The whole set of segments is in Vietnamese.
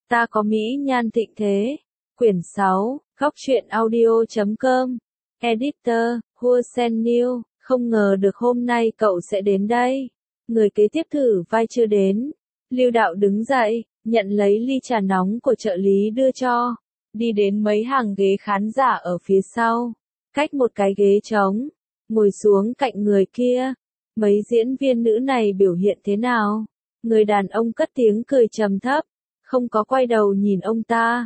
Ta có mỹ nhan thịnh thế. Quyển 6, Góc truyện audio.com. Editor, Hua New, không ngờ được hôm nay cậu sẽ đến đây. Người kế tiếp thử vai chưa đến. Lưu Đạo đứng dậy, nhận lấy ly trà nóng của trợ lý đưa cho. Đi đến mấy hàng ghế khán giả ở phía sau. Cách một cái ghế trống. Ngồi xuống cạnh người kia. Mấy diễn viên nữ này biểu hiện thế nào? Người đàn ông cất tiếng cười trầm thấp. Không có quay đầu nhìn ông ta.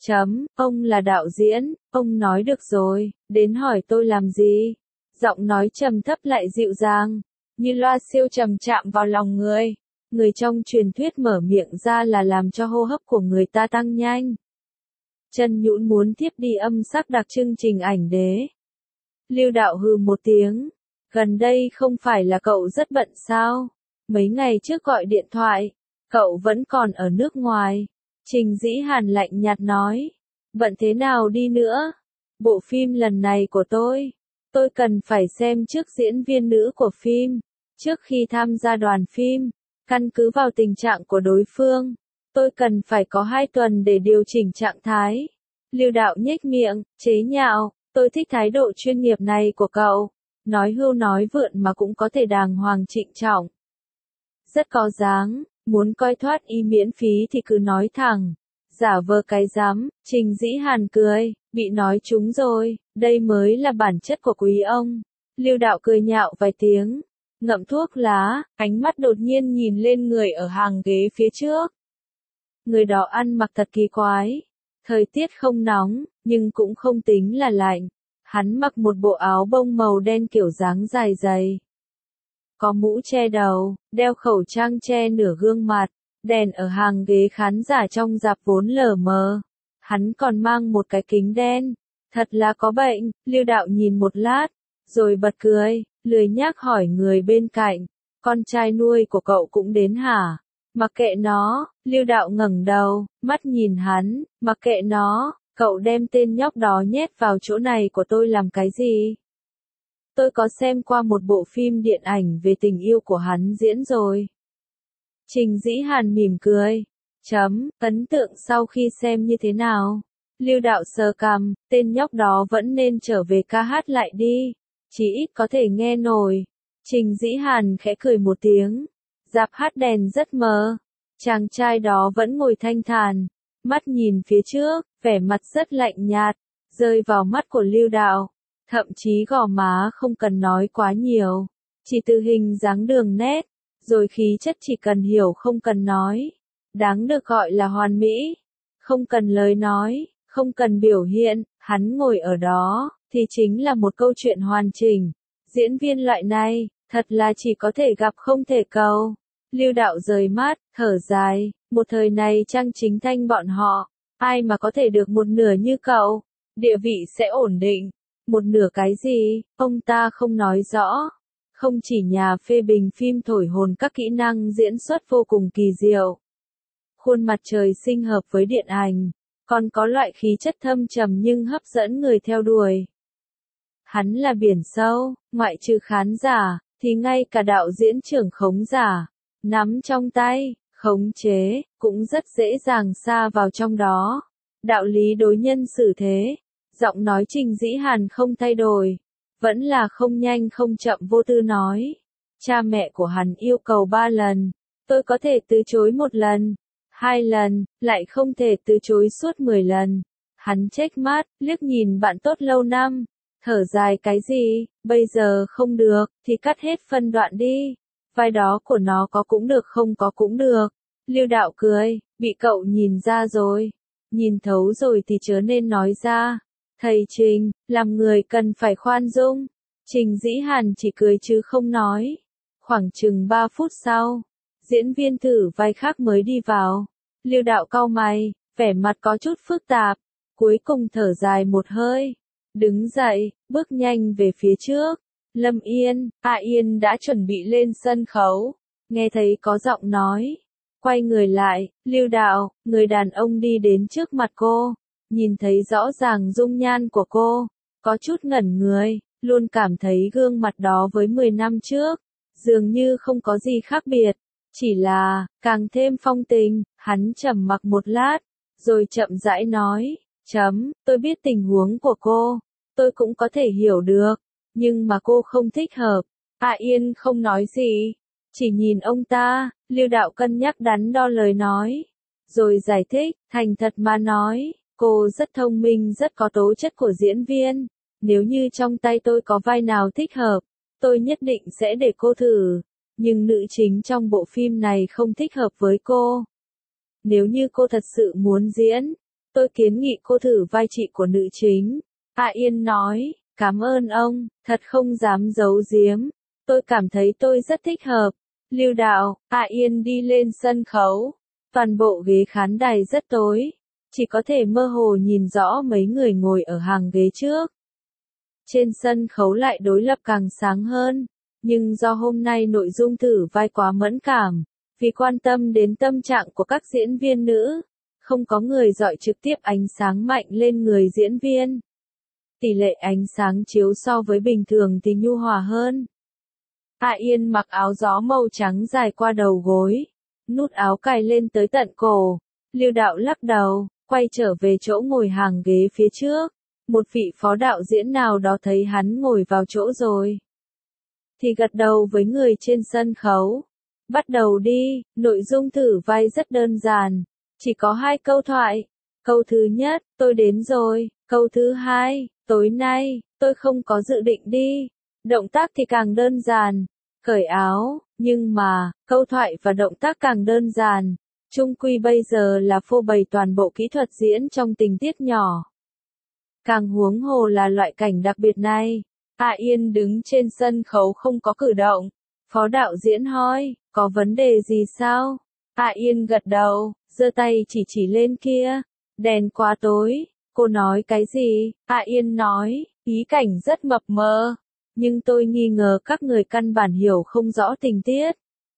Ông là đạo diễn, ông nói được rồi, đến hỏi tôi làm gì? Giọng nói trầm thấp lại dịu dàng, như loa siêu trầm chạm vào lòng người. Người trong truyền thuyết mở miệng ra là làm cho hô hấp của người ta tăng nhanh. Chân nhũn muốn tiếp đi âm sắc đặc trưng trình ảnh đế. Lưu Đạo hừ một tiếng. Gần đây không phải là cậu rất bận sao? Mấy ngày trước gọi điện thoại, cậu vẫn còn ở nước ngoài. Trình Dĩ Hàn lạnh nhạt nói. Bận thế nào đi nữa? Bộ phim lần này của tôi cần phải xem trước diễn viên nữ của phim. Trước khi tham gia đoàn phim, căn cứ vào tình trạng của đối phương, tôi cần phải có 2 tuần để điều chỉnh trạng thái. Lưu Đạo nhếch miệng, chế nhạo, tôi thích thái độ chuyên nghiệp này của cậu. Nói hưu nói vượn mà cũng có thể đàng hoàng trịnh trọng. Rất có dáng, muốn coi thoát y miễn phí thì cứ nói thẳng. Giả vờ cái dám, Trình Dĩ Hàn cười, bị nói trúng rồi, đây mới là bản chất của quý ông. Lưu Đạo cười nhạo vài tiếng, ngậm thuốc lá, ánh mắt đột nhiên nhìn lên người ở hàng ghế phía trước. Người đó ăn mặc thật kỳ quái. Thời tiết không nóng, nhưng cũng không tính là lạnh. Hắn mặc một bộ áo bông màu đen kiểu dáng dài dày. Có mũ che đầu, đeo khẩu trang che nửa gương mặt, đèn ở hàng ghế khán giả trong rạp vốn lờ mờ. Hắn còn mang một cái kính đen. Thật là có bệnh, Lưu Đạo nhìn một lát, rồi bật cười, lười nhác hỏi người bên cạnh. Con trai nuôi của cậu cũng đến hả? Mặc kệ nó, Lưu Đạo ngẩng đầu, mắt nhìn hắn, mặc kệ nó, cậu đem tên nhóc đó nhét vào chỗ này của tôi làm cái gì? Tôi có xem qua một bộ phim điện ảnh về tình yêu của hắn diễn rồi. Trình Dĩ Hàn mỉm cười. Ấn tượng sau khi xem như thế nào? Lưu Đạo sờ cằm, tên nhóc đó vẫn nên trở về ca hát lại đi. Chỉ ít có thể nghe nổi. Trình Dĩ Hàn khẽ cười một tiếng. Rạp hát đèn rất mờ. Chàng trai đó vẫn ngồi thanh thản. Mắt nhìn phía trước, vẻ mặt rất lạnh nhạt. Rơi vào mắt của Lưu Đạo. Thậm chí gò má không cần nói quá nhiều. Chỉ từ hình dáng đường nét. Rồi khí chất chỉ cần hiểu không cần nói. Đáng được gọi là hoàn mỹ. Không cần lời nói, không cần biểu hiện, hắn ngồi ở đó, thì chính là một câu chuyện hoàn chỉnh. Diễn viên loại này, thật là chỉ có thể gặp không thể cầu. Lưu Đạo rời mắt, thở dài, một thời này Trang Chính Thanh bọn họ, ai mà có thể được một nửa như cậu, địa vị sẽ ổn định. Một nửa cái gì, ông ta không nói rõ. Không chỉ nhà phê bình phim thổi hồn các kỹ năng diễn xuất vô cùng kỳ diệu. Khuôn mặt trời sinh hợp với điện ảnh, còn có loại khí chất thâm trầm nhưng hấp dẫn người theo đuổi. Hắn là biển sâu, ngoại trừ khán giả, thì ngay cả đạo diễn trưởng khống giả, nắm trong tay, khống chế, cũng rất dễ dàng sa vào trong đó. Đạo lý đối nhân xử thế, giọng nói Trình Dĩ Hàn không thay đổi. Vẫn là không nhanh không chậm vô tư nói. Cha mẹ của hắn yêu cầu 3 lần. Tôi có thể từ chối 1 lần, 2 lần, lại không thể từ chối suốt 10 lần. Hắn chếch mắt, liếc nhìn bạn tốt lâu năm. Thở dài cái gì, bây giờ không được, thì cắt hết phân đoạn đi. Vai đó của nó có cũng được không có cũng được. Lưu Đạo cười, bị cậu nhìn ra rồi. Nhìn thấu rồi thì chớ nên nói ra. Thầy Trình, làm người cần phải khoan dung. Trình Dĩ Hàn chỉ cười chứ không nói. Khoảng chừng 3 phút sau, diễn viên thử vai khác mới đi vào. Lưu Đạo cau mày, vẻ mặt có chút phức tạp. Cuối cùng thở dài một hơi. Đứng dậy, bước nhanh về phía trước. Lâm Yên, Yên đã chuẩn bị lên sân khấu. Nghe thấy có giọng nói. Quay người lại, Lưu Đạo, người đàn ông đi đến trước mặt cô. Nhìn thấy rõ ràng dung nhan của cô, có chút ngẩn người, luôn cảm thấy gương mặt đó với 10 năm trước, dường như không có gì khác biệt, chỉ là, càng thêm phong tình. Hắn trầm mặc một lát, rồi chậm rãi nói, tôi biết tình huống của cô, tôi cũng có thể hiểu được, nhưng mà cô không thích hợp. Hạ Yên không nói gì, chỉ nhìn ông ta, Lưu Đạo cân nhắc đắn đo lời nói, rồi giải thích, thành thật mà nói, cô rất thông minh, rất có tố chất của diễn viên, nếu như trong tay tôi có vai nào thích hợp, tôi nhất định sẽ để cô thử, nhưng nữ chính trong bộ phim này không thích hợp với cô. Nếu như cô thật sự muốn diễn, tôi kiến nghị cô thử vai chị của nữ chính. Hạ Yên nói, cảm ơn ông, thật không dám giấu giếm, tôi cảm thấy tôi rất thích hợp. Lưu Đạo, Hạ Yên đi lên sân khấu, toàn bộ ghế khán đài rất tối, chỉ có thể mơ hồ nhìn rõ mấy người ngồi ở hàng ghế trước. Trên sân khấu lại đối lập càng sáng hơn, nhưng do hôm nay nội dung thử vai quá mẫn cảm, vì quan tâm đến tâm trạng của các diễn viên nữ, không có người dọi trực tiếp ánh sáng mạnh lên người diễn viên. Tỷ lệ ánh sáng chiếu so với bình thường thì nhu hòa hơn. Hạ Yên mặc áo gió màu trắng dài qua đầu gối, nút áo cài lên tới tận cổ. Lưu Đạo lắc đầu, quay trở về chỗ ngồi hàng ghế phía trước. Một vị phó đạo diễn nào đó thấy hắn ngồi vào chỗ rồi, thì gật đầu với người trên sân khấu. Bắt đầu đi, nội dung thử vai rất đơn giản, chỉ có 2 câu thoại. Câu thứ nhất, tôi đến rồi. Câu thứ hai, tối nay, tôi không có dự định đi. Động tác thì càng đơn giản, cởi áo, nhưng mà, câu thoại và động tác càng đơn giản. Chung quy bây giờ là phô bày toàn bộ kỹ thuật diễn trong tình tiết nhỏ. Càng huống hồ là loại cảnh đặc biệt này. Hạ Yên đứng trên sân khấu không có cử động. Phó đạo diễn hỏi, có vấn đề gì sao? Hạ Yên gật đầu, giơ tay chỉ lên kia. Đèn quá tối. Cô nói cái gì? Hạ Yên nói, ý cảnh rất mập mờ. Nhưng tôi nghi ngờ các người căn bản hiểu không rõ tình tiết.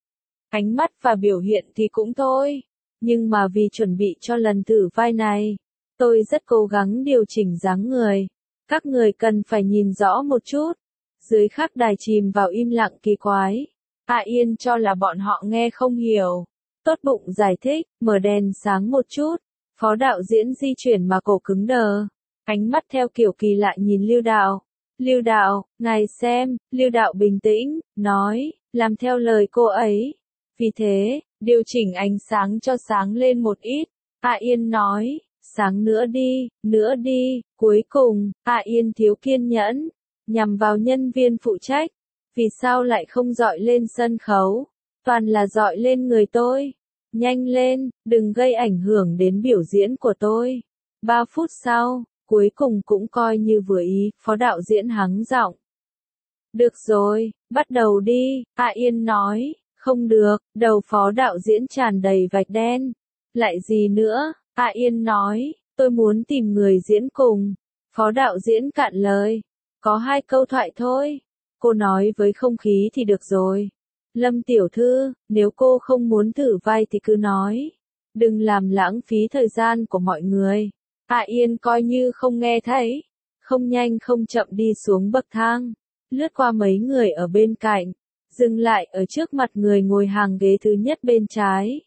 Ánh mắt và biểu hiện thì cũng thôi. Nhưng mà vì chuẩn bị cho lần thử vai này, tôi rất cố gắng điều chỉnh dáng người. Các người cần phải nhìn rõ một chút. Dưới khắc đài chìm vào im lặng kỳ quái. Hạ Yên cho là bọn họ nghe không hiểu. Tốt bụng giải thích, mở đèn sáng một chút. Phó đạo diễn di chuyển mà cổ cứng đờ. Ánh mắt theo kiểu kỳ lạ nhìn Lưu Đạo. Lưu Đạo, ngài xem, Lưu Đạo bình tĩnh, nói, làm theo lời cô ấy. Vì thế, điều chỉnh ánh sáng cho sáng lên một ít. Hạ Yên nói, sáng nữa đi, cuối cùng, Hạ Yên thiếu kiên nhẫn, nhằm vào nhân viên phụ trách. Vì sao lại không dọi lên sân khấu? Toàn là dọi lên người tôi. Nhanh lên, đừng gây ảnh hưởng đến biểu diễn của tôi. 3 phút sau, cuối cùng cũng coi như vừa ý, phó đạo diễn hắng giọng. Được rồi, bắt đầu đi, Hạ Yên nói. Không được, đầu phó đạo diễn tràn đầy vạch đen. Lại gì nữa? Hạ Yên nói, tôi muốn tìm người diễn cùng. Phó đạo diễn cạn lời. Có 2 câu thoại thôi. Cô nói với không khí thì được rồi. Lâm tiểu thư, nếu cô không muốn thử vai thì cứ nói. Đừng làm lãng phí thời gian của mọi người. Hạ Yên coi như không nghe thấy. Không nhanh không chậm đi xuống bậc thang. Lướt qua mấy người ở bên cạnh. Dừng lại ở trước mặt người ngồi hàng ghế thứ nhất bên trái.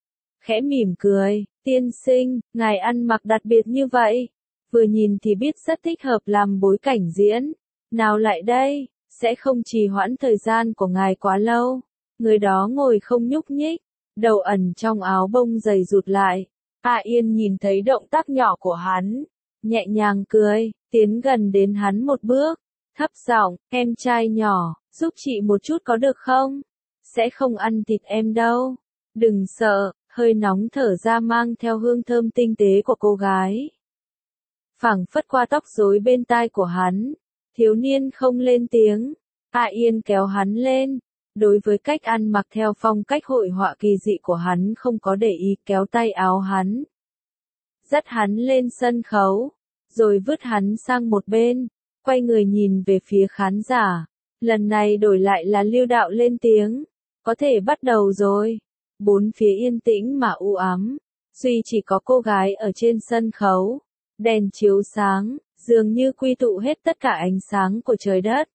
Khẽ mỉm cười, tiên sinh, ngài ăn mặc đặc biệt như vậy. Vừa nhìn thì biết rất thích hợp làm bối cảnh diễn. Nào lại đây, sẽ không trì hoãn thời gian của ngài quá lâu. Người đó ngồi không nhúc nhích, đầu ẩn trong áo bông dày rụt lại. Hạ Yên nhìn thấy động tác nhỏ của hắn, nhẹ nhàng cười, tiến gần đến hắn một bước, thấp giọng, em trai nhỏ, giúp chị một chút có được không? Sẽ không ăn thịt em đâu. Đừng sợ, hơi nóng thở ra mang theo hương thơm tinh tế của cô gái. Phảng phất qua tóc rối bên tai của hắn. Thiếu niên không lên tiếng. Hạ Yên kéo hắn lên. Đối với cách ăn mặc theo phong cách hội họa kỳ dị của hắn không có để ý, kéo tay áo hắn. Dắt hắn lên sân khấu. Rồi vứt hắn sang một bên. Quay người nhìn về phía khán giả. Lần này đổi lại là Lưu Đạo lên tiếng. Có thể bắt đầu rồi. Bốn phía yên tĩnh mà u ám. Duy chỉ có cô gái ở trên sân khấu. Đèn chiếu sáng, dường như quy tụ hết tất cả ánh sáng của trời đất.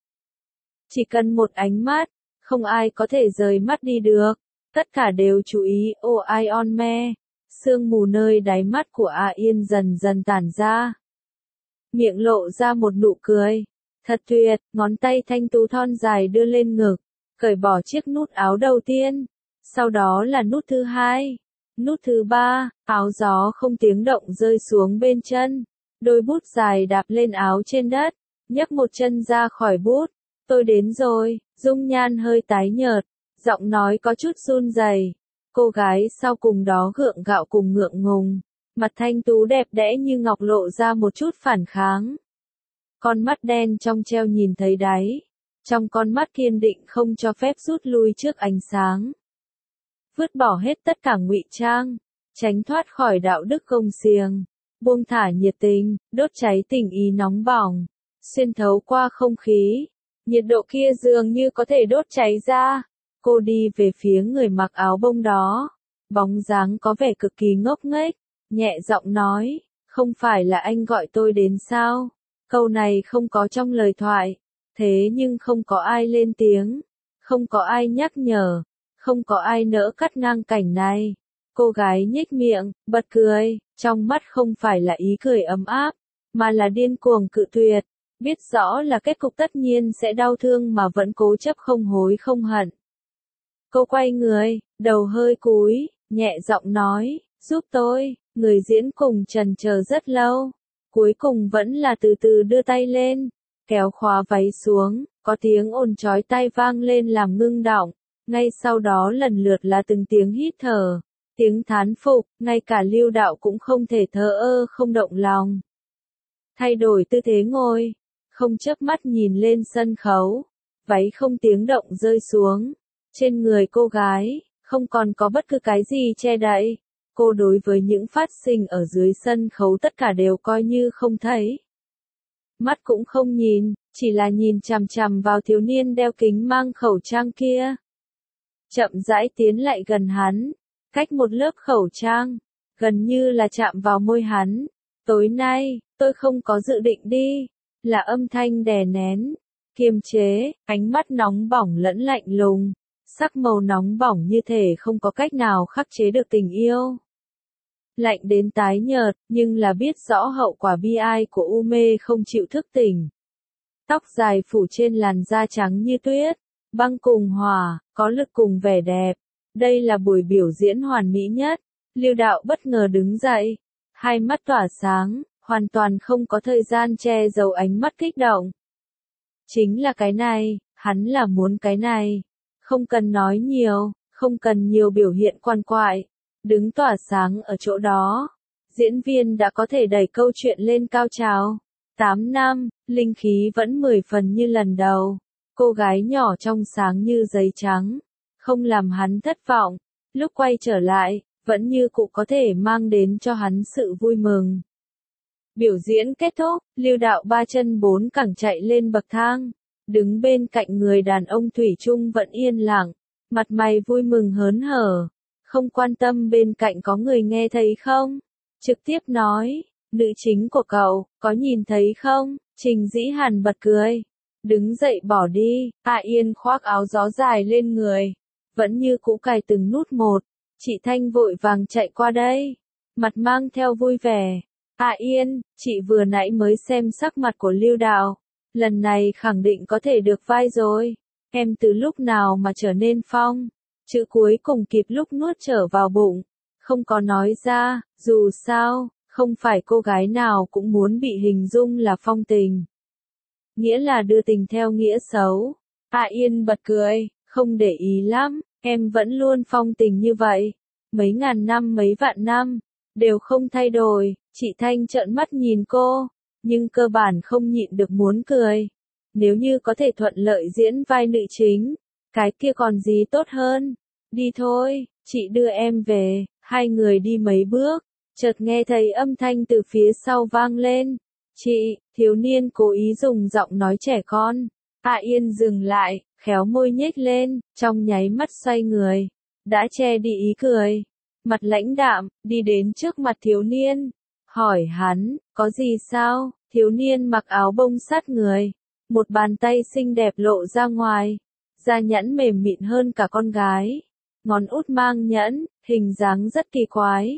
Chỉ cần một ánh mắt, không ai có thể rời mắt đi được. Tất cả đều chú ý, oh Iron Man. Sương mù nơi đáy mắt của A Yên dần dần tản ra. Miệng lộ ra một nụ cười. Thật tuyệt, ngón tay thanh tú thon dài đưa lên ngực, cởi bỏ chiếc nút áo đầu tiên. Sau đó là nút thứ hai. Nút thứ ba, áo gió không tiếng động rơi xuống bên chân. Đôi bút dài đạp lên áo trên đất, nhấc một chân ra khỏi bút. Tôi đến rồi, dung nhan hơi tái nhợt, giọng nói có chút run rẩy. Cô gái sau cùng đó gượng gạo cùng ngượng ngùng, mặt thanh tú đẹp đẽ như ngọc lộ ra một chút phản kháng. Con mắt đen trong treo nhìn thấy đáy, trong con mắt kiên định không cho phép rút lui trước ánh sáng. Vứt bỏ hết tất cả ngụy trang, tránh thoát khỏi đạo đức gông xiềng, buông thả nhiệt tình, đốt cháy tình ý nóng bỏng, xuyên thấu qua không khí. Nhiệt độ kia dường như có thể đốt cháy ra. Cô đi về phía người mặc áo bông đó. Bóng dáng có vẻ cực kỳ ngốc nghếch, nhẹ giọng nói, không phải là anh gọi tôi đến sao? Câu này không có trong lời thoại. Thế nhưng không có ai lên tiếng, không có ai nhắc nhở, không có ai nỡ cắt ngang cảnh này. Cô gái nhếch miệng, bật cười, trong mắt không phải là ý cười ấm áp, mà là điên cuồng cự tuyệt. Biết rõ là kết cục tất nhiên sẽ đau thương mà vẫn cố chấp không hối không hận. Cô quay người, đầu hơi cúi, nhẹ giọng nói, giúp tôi. Người diễn cùng trần chờ rất lâu, cuối cùng vẫn là từ từ đưa tay lên, kéo khóa váy xuống, có tiếng ồn chói tai vang lên làm ngưng động. Ngay sau đó lần lượt là từng tiếng hít thở, tiếng thán phục, ngay cả Lưu Đạo cũng không thể thờ ơ không động lòng. Thay đổi tư thế ngồi, không chớp mắt nhìn lên sân khấu, váy không tiếng động rơi xuống. Trên người cô gái, không còn có bất cứ cái gì che đậy. Cô đối với những phát sinh ở dưới sân khấu tất cả đều coi như không thấy. Mắt cũng không nhìn, chỉ là nhìn chằm chằm vào thiếu niên đeo kính mang khẩu trang kia. Chậm rãi tiến lại gần hắn, cách một lớp khẩu trang, gần như là chạm vào môi hắn. Tối nay, tôi không có dự định đi, là âm thanh đè nén, kiềm chế, ánh mắt nóng bỏng lẫn lạnh lùng, sắc màu nóng bỏng như thể không có cách nào khắc chế được tình yêu. Lạnh đến tái nhợt, nhưng là biết rõ hậu quả bi ai của u mê không chịu thức tỉnh. Tóc dài phủ trên làn da trắng như tuyết, băng cùng hỏa, có lực cùng vẻ đẹp. Đây là buổi biểu diễn hoàn mỹ nhất. Lưu Đạo bất ngờ đứng dậy, hai mắt tỏa sáng, hoàn toàn không có thời gian che giấu ánh mắt kích động. Chính là cái này, hắn là muốn cái này. Không cần nói nhiều, không cần nhiều biểu hiện quan quại. Đứng tỏa sáng ở chỗ đó. Diễn viên đã có thể đẩy câu chuyện lên cao trào. 8 năm, linh khí vẫn 10 phần như lần đầu. Cô gái nhỏ trong sáng như giấy trắng. Không làm hắn thất vọng. Lúc quay trở lại, vẫn như cụ có thể mang đến cho hắn sự vui mừng. Biểu diễn kết thúc, Lưu Đạo ba chân bốn cẳng chạy lên bậc thang. Đứng bên cạnh người đàn ông thủy chung vẫn yên lặng. Mặt mày vui mừng hớn hở. Không quan tâm bên cạnh có người nghe thấy không. Trực tiếp nói, nữ chính của cậu, có nhìn thấy không? Trình Dĩ Hàn bật cười. Đứng dậy bỏ đi, A Yên khoác áo gió dài lên người. Vẫn như cũ cài từng nút một. Chị Thanh vội vàng chạy qua đây. Mặt mang theo vui vẻ. A Yên, chị vừa nãy mới xem sắc mặt của Lưu Đạo. Lần này khẳng định có thể được vai rồi. Em từ lúc nào mà trở nên phong? Chữ cuối cùng kịp lúc nuốt trở vào bụng. Không có nói ra, dù sao, không phải cô gái nào cũng muốn bị hình dung là phong tình. Nghĩa là đưa tình theo nghĩa xấu. A Yên bật cười, không để ý lắm, em vẫn luôn phong tình như vậy. Mấy ngàn năm mấy vạn năm, đều không thay đổi. Chị Thanh trợn mắt nhìn cô, nhưng cơ bản không nhịn được muốn cười. Nếu như có thể thuận lợi diễn vai nữ chính, cái kia còn gì tốt hơn. Đi thôi, chị đưa em về. Hai người đi mấy bước, chợt nghe thấy âm thanh từ phía sau vang lên. Chị, thiếu niên cố ý dùng giọng nói trẻ con. A Yên dừng lại, khéo môi nhếch lên, trong nháy mắt xoay người. Đã che đi ý cười. Mặt lãnh đạm, đi đến trước mặt thiếu niên. Hỏi hắn, có gì sao? Thiếu niên mặc áo bông sát người. Một bàn tay xinh đẹp lộ ra ngoài. Da nhẵn mềm mịn hơn cả con gái. Ngón út mang nhẫn, hình dáng rất kỳ quái.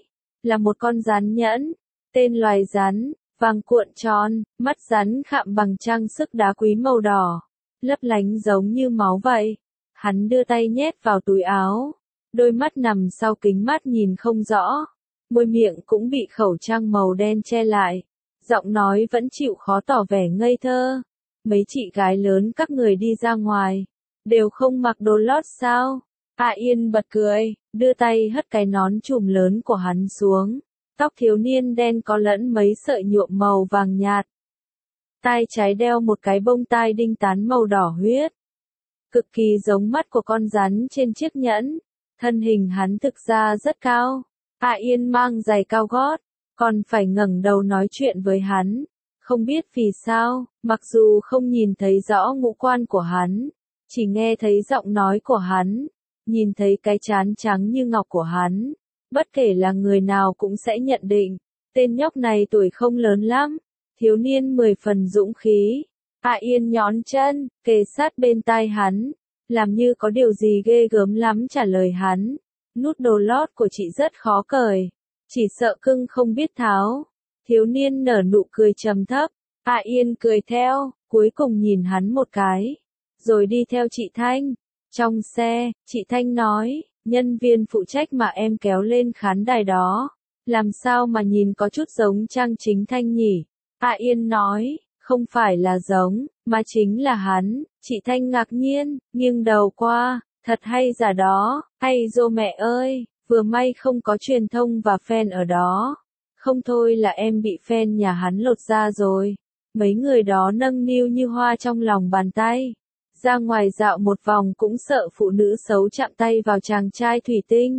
là một con rắn nhẫn, tên loài rắn, vàng cuộn tròn, mắt rắn khạm bằng trang sức đá quý màu đỏ, lấp lánh giống như máu vậy. Hắn đưa tay nhét vào túi áo, đôi mắt nằm sau kính mắt nhìn không rõ, môi miệng cũng bị khẩu trang màu đen che lại, giọng nói vẫn chịu khó tỏ vẻ ngây thơ. Mấy chị gái lớn các người đi ra ngoài, đều không mặc đồ lót sao? Hạ Yên bật cười, đưa tay hất cái nón trùm lớn của hắn xuống. Tóc thiếu niên đen có lẫn mấy sợi nhuộm màu vàng nhạt. Tai trái đeo một cái bông tai đinh tán màu đỏ huyết. Cực kỳ giống mắt của con rắn trên chiếc nhẫn. Thân hình hắn thực ra rất cao. Hạ Yên mang giày cao gót, còn phải ngẩng đầu nói chuyện với hắn. Không biết vì sao, mặc dù không nhìn thấy rõ ngũ quan của hắn, chỉ nghe thấy giọng nói của hắn, nhìn thấy cái trán trắng như ngọc của hắn. Bất kể là người nào cũng sẽ nhận định, tên nhóc này tuổi không lớn lắm, thiếu niên 10 phần dũng khí. Hạ Yên nhón chân, kề sát bên tai hắn, làm như có điều gì ghê gớm lắm trả lời hắn. Nút đồ lót của chị rất khó cởi, chỉ sợ cưng không biết tháo. Thiếu niên nở nụ cười trầm thấp, Hạ Yên cười theo, cuối cùng nhìn hắn một cái, rồi đi theo chị Thanh. Trong xe, chị Thanh nói, nhân viên phụ trách mà em kéo lên khán đài đó, làm sao mà nhìn có chút giống Trang Chính Thanh nhỉ? Hạ Yên nói, không phải là giống, mà chính là hắn. Chị Thanh ngạc nhiên, nghiêng đầu qua, thật hay giả đó, hay dô mẹ ơi, vừa may không có truyền thông và fan ở đó. Không thôi là em bị fan nhà hắn lột ra rồi. Mấy người đó nâng niu như hoa trong lòng bàn tay. Ra ngoài dạo một vòng cũng sợ phụ nữ xấu chạm tay vào chàng trai thủy tinh.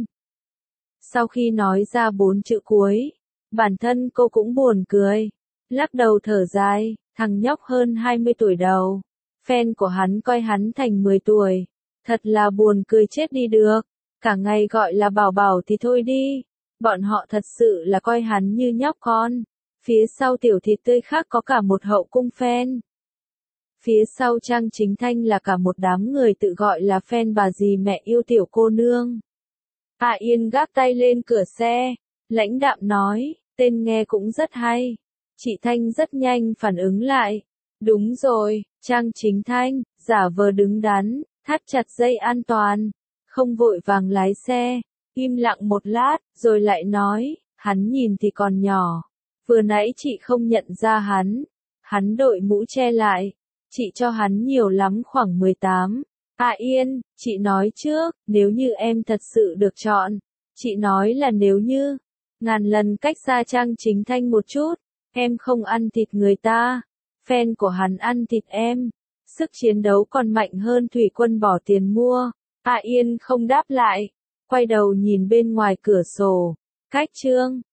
Sau khi nói ra 4 chữ cuối, bản thân cô cũng buồn cười. Lắc đầu thở dài, thằng nhóc hơn 20 tuổi đầu. Fan của hắn coi hắn thành 10 tuổi. Thật là buồn cười chết đi được. Cả ngày gọi là bảo bảo thì thôi đi. Bọn họ thật sự là coi hắn như nhóc con. Phía sau tiểu thịt tươi khác có cả một hậu cung fan. Phía sau Trang Chính Thanh là cả một đám người tự gọi là fan bà dì mẹ yêu tiểu cô nương. Hạ Yên gác tay lên cửa xe, lãnh đạm nói, tên nghe cũng rất hay. Chị Thanh rất nhanh phản ứng lại. Đúng rồi, Trang Chính Thanh, giả vờ đứng đắn, thắt chặt dây an toàn, không vội vàng lái xe, im lặng một lát, rồi lại nói, hắn nhìn thì còn nhỏ. Vừa nãy chị không nhận ra hắn đội mũ che lại. Chị cho hắn nhiều lắm khoảng 18. Hạ Yên, chị nói trước, nếu như em thật sự được chọn. Chị nói là nếu như, ngàn lần cách xa Trang Chính Thanh một chút, em không ăn thịt người ta. Fan của hắn ăn thịt em. Sức chiến đấu còn mạnh hơn thủy quân bỏ tiền mua. Hạ Yên không đáp lại, quay đầu nhìn bên ngoài cửa sổ. Cách chương